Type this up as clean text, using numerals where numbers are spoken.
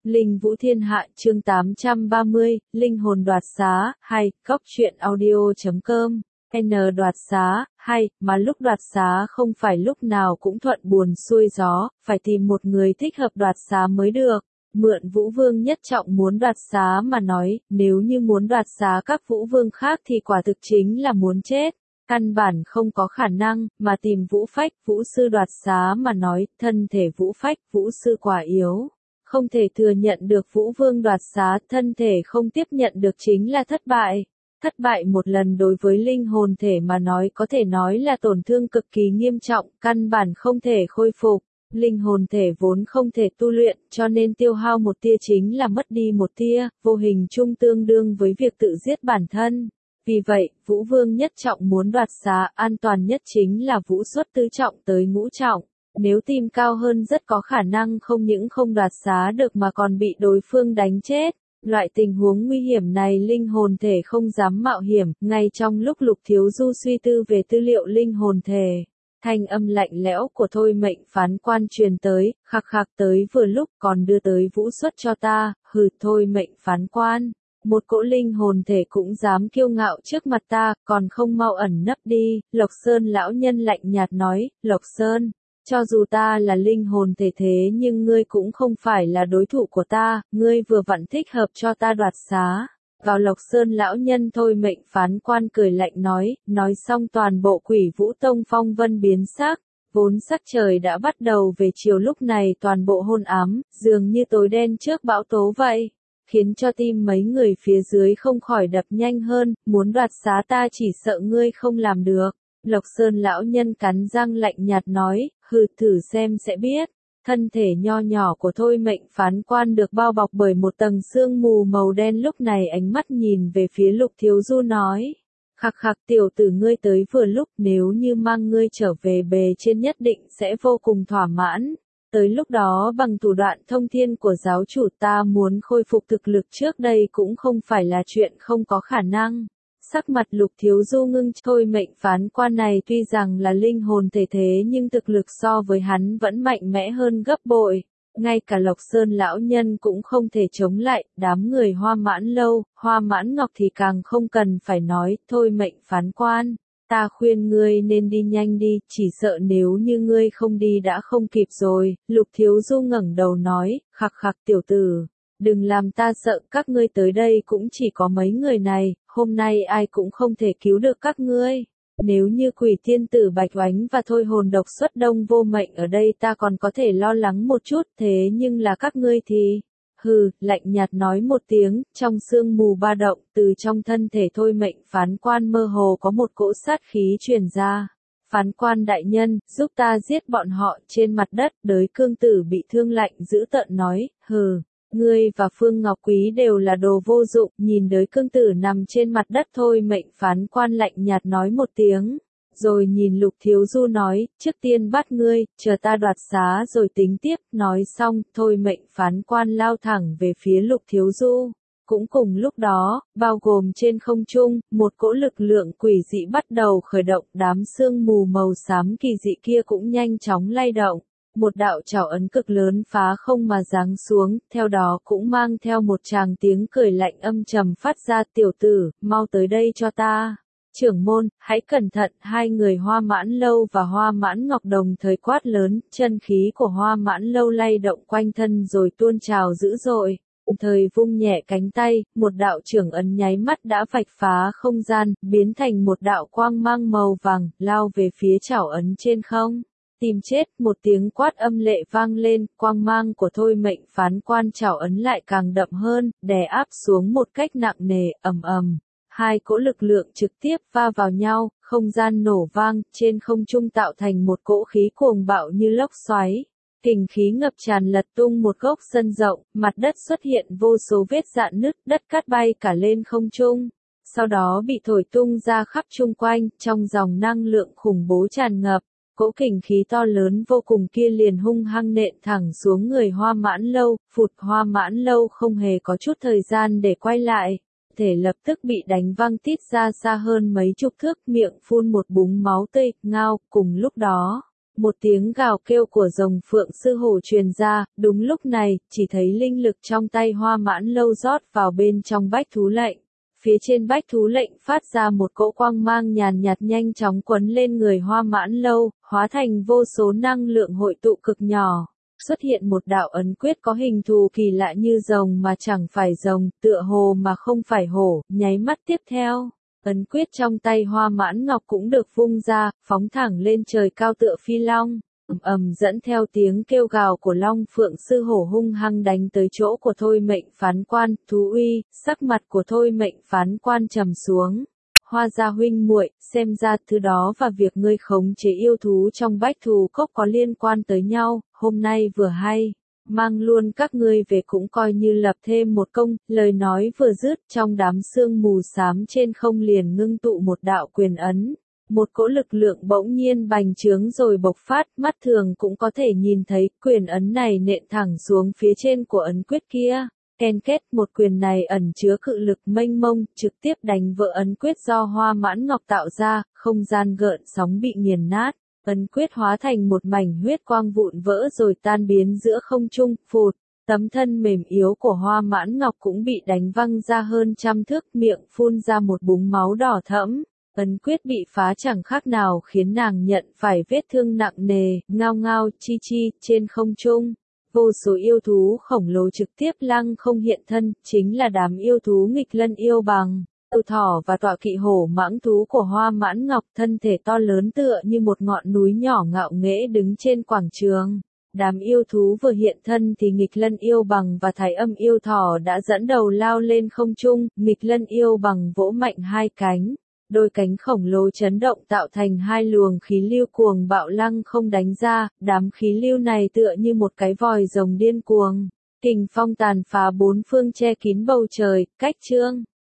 Linh Vũ Thiên Hạ chương 830, Linh hồn đoạt xá, hay, góc truyện audio.com, N đoạt xá, hay, mà lúc đoạt xá không phải lúc nào cũng thuận buồm xuôi gió, phải tìm một người thích hợp đoạt xá mới được. Mượn Vũ Vương Nhất Trọng muốn đoạt xá mà nói, nếu như muốn đoạt xá các Vũ Vương khác thì quả thực chính là muốn chết. Căn bản không có khả năng, mà tìm Vũ Phách, Vũ Sư đoạt xá mà nói, thân thể Vũ Phách, Vũ Sư quả yếu. Không thể thừa nhận được Vũ Vương đoạt xá, thân thể không tiếp nhận được chính là thất bại. Thất bại một lần đối với linh hồn thể mà nói có thể nói là tổn thương cực kỳ nghiêm trọng, căn bản không thể khôi phục. Linh hồn thể vốn không thể tu luyện, cho nên tiêu hao một tia chính là mất đi một tia, vô hình chung tương đương với việc tự giết bản thân. Vì vậy, Vũ Vương Nhất Trọng muốn đoạt xá, an toàn nhất chính là Vũ xuất tứ trọng tới ngũ trọng. Nếu tìm cao hơn rất có khả năng không những không đoạt xá được mà còn bị đối phương đánh chết. Loại tình huống nguy hiểm này linh hồn thể không dám mạo hiểm, ngay trong lúc Lục Thiếu Du suy tư về tư liệu linh hồn thể. Thanh âm lạnh lẽo của Thôi Mệnh phán quan truyền tới, khạc khạc tới vừa lúc còn đưa tới Vũ xuất cho ta, hừ Thôi Mệnh phán quan. Một cỗ linh hồn thể cũng dám kiêu ngạo trước mặt ta, còn không mau ẩn nấp đi, Lộc Sơn lão nhân lạnh nhạt nói, Lộc Sơn. Cho dù ta là linh hồn thể thế nhưng ngươi cũng không phải là đối thủ của ta, ngươi vừa vặn thích hợp cho ta đoạt xá. Vào Lộc Sơn lão nhân Thôi Mệnh phán quan cười lạnh nói xong toàn bộ Quỷ Vũ Tông phong vân biến sắc, vốn sắc trời đã bắt đầu về chiều lúc này toàn bộ hôn ám, dường như tối đen trước bão tố vậy, khiến cho tim mấy người phía dưới không khỏi đập nhanh hơn, muốn đoạt xá ta chỉ sợ ngươi không làm được. Lộc Sơn lão nhân cắn răng lạnh nhạt nói, hừ thử xem sẽ biết. Thân thể nho nhỏ của Thôi Mệnh phán quan được bao bọc bởi một tầng sương mù màu đen lúc này ánh mắt nhìn về phía Lục Thiếu Du nói. Khạc khạc tiểu tử ngươi tới vừa lúc nếu như mang ngươi trở về bề trên nhất định sẽ vô cùng thỏa mãn. Tới lúc đó bằng thủ đoạn thông thiên của giáo chủ ta muốn khôi phục thực lực trước đây cũng không phải là chuyện không có khả năng. Sắc mặt Lục Thiếu Du ngưng, Thôi Mệnh phán quan này tuy rằng là linh hồn thể thế nhưng thực lực so với hắn vẫn mạnh mẽ hơn gấp bội. Ngay cả Lộc Sơn lão nhân cũng không thể chống lại, đám người Hoa Mãn Lâu, Hoa Mãn Ngọc thì càng không cần phải nói, Thôi Mệnh phán quan. Ta khuyên ngươi nên đi nhanh đi, chỉ sợ nếu như ngươi không đi đã không kịp rồi, Lục Thiếu Du ngẩng đầu nói, khạc khạc tiểu tử. Đừng làm ta sợ, các ngươi tới đây cũng chỉ có mấy người này, hôm nay ai cũng không thể cứu được các ngươi. Nếu như Quỷ Thiên Tử Bạch Oánh và Thôi Hồn Độc Xuất Đông Vô Mệnh ở đây ta còn có thể lo lắng một chút, thế nhưng là các ngươi thì... Hừ, lạnh nhạt nói một tiếng, trong sương mù ba động, từ trong thân thể Thôi Mệnh phán quan mơ hồ có một cỗ sát khí truyền ra. Phán quan đại nhân, giúp ta giết bọn họ trên mặt đất, Đới Cương Tử bị thương lạnh dữ tợn nói, hừ. Ngươi và Phương Ngọc Quý đều là đồ vô dụng, nhìn Đới Cương Tử nằm trên mặt đất Thôi Mệnh phán quan lạnh nhạt nói một tiếng, rồi nhìn Lục Thiếu Du nói, trước tiên bắt ngươi, chờ ta đoạt xá rồi tính tiếp, nói xong, Thôi Mệnh phán quan lao thẳng về phía Lục Thiếu Du. Cũng cùng lúc đó, bao gồm trên không trung, một cỗ lực lượng quỷ dị bắt đầu khởi động, đám sương mù màu xám kỳ dị kia cũng nhanh chóng lay động. Một đạo trảo ấn cực lớn phá không mà giáng xuống, theo đó cũng mang theo một tràng tiếng cười lạnh âm trầm phát ra, tiểu tử, mau tới đây cho ta. Trưởng môn, hãy cẩn thận, hai người Hoa Mãn Lâu và Hoa Mãn Ngọc đồng thời quát lớn, chân khí của Hoa Mãn Lâu lay động quanh thân rồi tuôn trào dữ dội. Thời vung nhẹ cánh tay, một đạo trưởng ấn nháy mắt đã vạch phá không gian, biến thành một đạo quang mang màu vàng, lao về phía trảo ấn trên không. Tìm chết, một tiếng quát âm lệ vang lên, quang mang của Thôi Mệnh phán quan trảo ấn lại càng đậm hơn, đè áp xuống một cách nặng nề, ầm ầm. Hai cỗ lực lượng trực tiếp va vào nhau, không gian nổ vang, trên không trung tạo thành một cỗ khí cuồng bạo như lốc xoáy. Kình khí ngập tràn lật tung một góc sân rộng, mặt đất xuất hiện vô số vết rạn nứt, đất cát bay cả lên không trung. Sau đó bị thổi tung ra khắp chung quanh, trong dòng năng lượng khủng bố tràn ngập. Cỗ kình khí to lớn vô cùng kia liền hung hăng nện thẳng xuống người Hoa Mãn Lâu, phụt Hoa Mãn Lâu không hề có chút thời gian để quay lại. Thể lập tức bị đánh văng tít ra xa hơn mấy chục thước, miệng phun một búng máu tươi, ngao, cùng lúc đó. Một tiếng gào kêu của rồng phượng sư hổ truyền ra, đúng lúc này, chỉ thấy linh lực trong tay Hoa Mãn Lâu rót vào bên trong bách thú lệnh. Phía trên bách thú lệnh phát ra một cỗ quang mang nhàn nhạt nhanh chóng quấn lên người Hoa Mãn Lâu, hóa thành vô số năng lượng hội tụ cực nhỏ. Xuất hiện một đạo ấn quyết có hình thù kỳ lạ như rồng mà chẳng phải rồng, tựa hồ mà không phải hổ, nháy mắt tiếp theo. Ấn quyết trong tay Hoa Mãn Ngọc cũng được vung ra, phóng thẳng lên trời cao tựa phi long. Dẫn theo tiếng kêu gào của Long Phượng sư hổ hung hăng đánh tới chỗ của Thôi Mệnh phán quan, thú uy, sắc mặt của Thôi Mệnh phán quan trầm xuống. Hoa gia huynh muội, xem ra thứ đó và việc ngươi khống chế yêu thú trong bách thú cốc có liên quan tới nhau, hôm nay vừa hay. Mang luôn các ngươi về cũng coi như lập thêm một công, lời nói vừa dứt trong đám sương mù xám trên không liền ngưng tụ một đạo quyền ấn. Một cỗ lực lượng bỗng nhiên bành trướng rồi bộc phát, mắt thường cũng có thể nhìn thấy, quyền ấn này nện thẳng xuống phía trên của ấn quyết kia. Ken kết, một quyền này ẩn chứa cự lực mênh mông, trực tiếp đánh vỡ ấn quyết do Hoa Mãn Ngọc tạo ra, không gian gợn sóng bị nghiền nát. Ấn quyết hóa thành một mảnh huyết quang vụn vỡ rồi tan biến giữa không trung, phụt. Tấm thân mềm yếu của Hoa Mãn Ngọc cũng bị đánh văng ra hơn trăm thước, miệng phun ra một búng máu đỏ thẫm. Ấn quyết bị phá chẳng khác nào khiến nàng nhận phải vết thương nặng nề, ngao ngao, chi chi, trên không trung. Vô số yêu thú khổng lồ trực tiếp lăng không hiện thân, chính là đám yêu thú nghịch lân yêu bằng. Yêu thỏ và tọa kỵ hổ mãng thú của Hoa Mãn Ngọc thân thể to lớn tựa như một ngọn núi nhỏ ngạo nghễ đứng trên quảng trường. Đám yêu thú vừa hiện thân thì nghịch lân yêu bằng và thái âm yêu thỏ đã dẫn đầu lao lên không trung, nghịch lân yêu bằng vỗ mạnh hai cánh. Đôi cánh khổng lồ chấn động tạo thành hai luồng khí lưu cuồng bạo lăng không đánh ra, đám khí lưu này tựa như một cái vòi rồng điên cuồng. Kình phong tàn phá bốn phương che kín bầu trời, cách chương.